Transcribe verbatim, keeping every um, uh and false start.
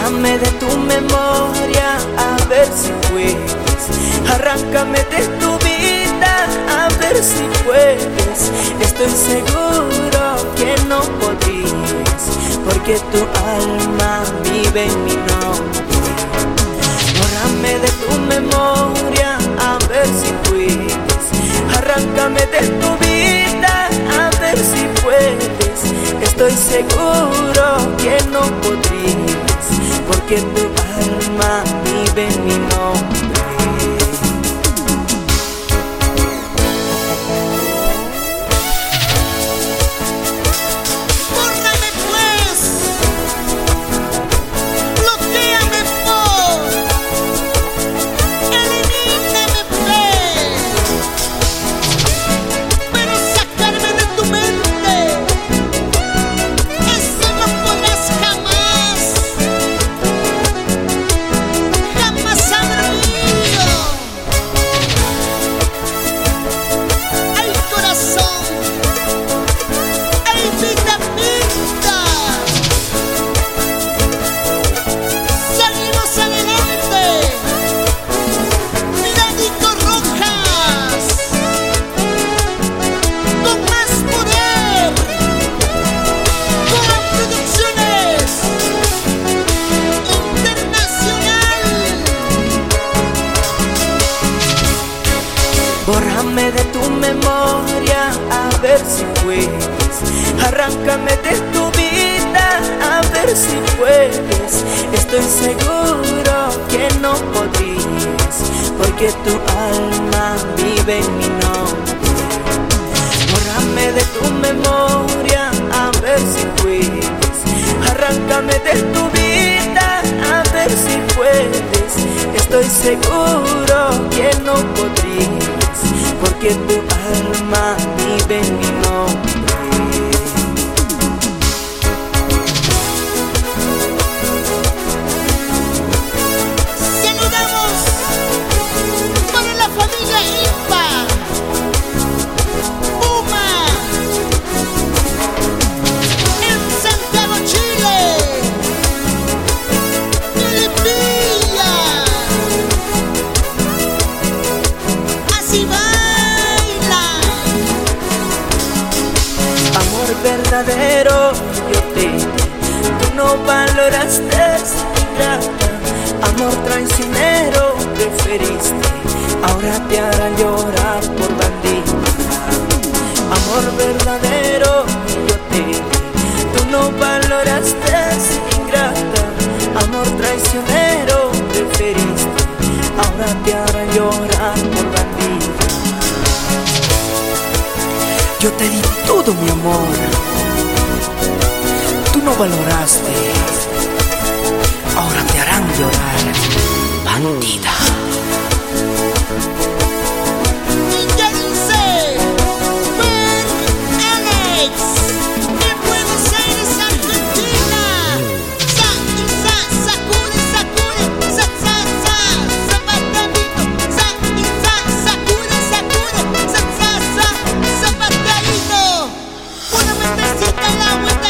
Bórrame de tu memoria, a ver si puedes. Arráncame de tu vida, a ver si puedes. Estoy seguro que no podrías, porque tu alma vive en mi nombre. Bórrame de tu memoria, a ver si puedes. Arráncame de tu vida, a ver si puedes. Estoy seguro que no podrías, porque tu alma vive en mi nombre. Bórrame de tu memoria, a ver si puedes. Arráncame de tu vida, a ver si puedes. Estoy seguro que no podrías, porque tu alma vive en mi nombre. Bórrame de tu memoria, a ver si puedes. Arráncame de tu vida, a ver si puedes. Estoy seguro que no podrías, porque tu alma vive en mi nombre. Saludamos para la familia Impa, Puma, en Santiago, Chile, Melipilla. Así baila. Amor verdadero, yo te di, tú no valoraste, ingrata. Amor traicionero, preferiste, ahora te harán llorar por bandida. Amor verdadero, yo te di, tú no valoraste, ingrata. Amor traicionero, preferiste, ahora te harán llorar por bandida. Yo te di todo mi amor, tú no valoraste, ahora te harán llorar, bandida. Ya dice, Per Alex, en Buenos Aires, Argentina. Sa, sa, sacude, sacude, sa, sa, sa, zapatadito. Sa, sa, sacude, sacude, sa, sa, sa, zapatadito. Una mentecita al agua.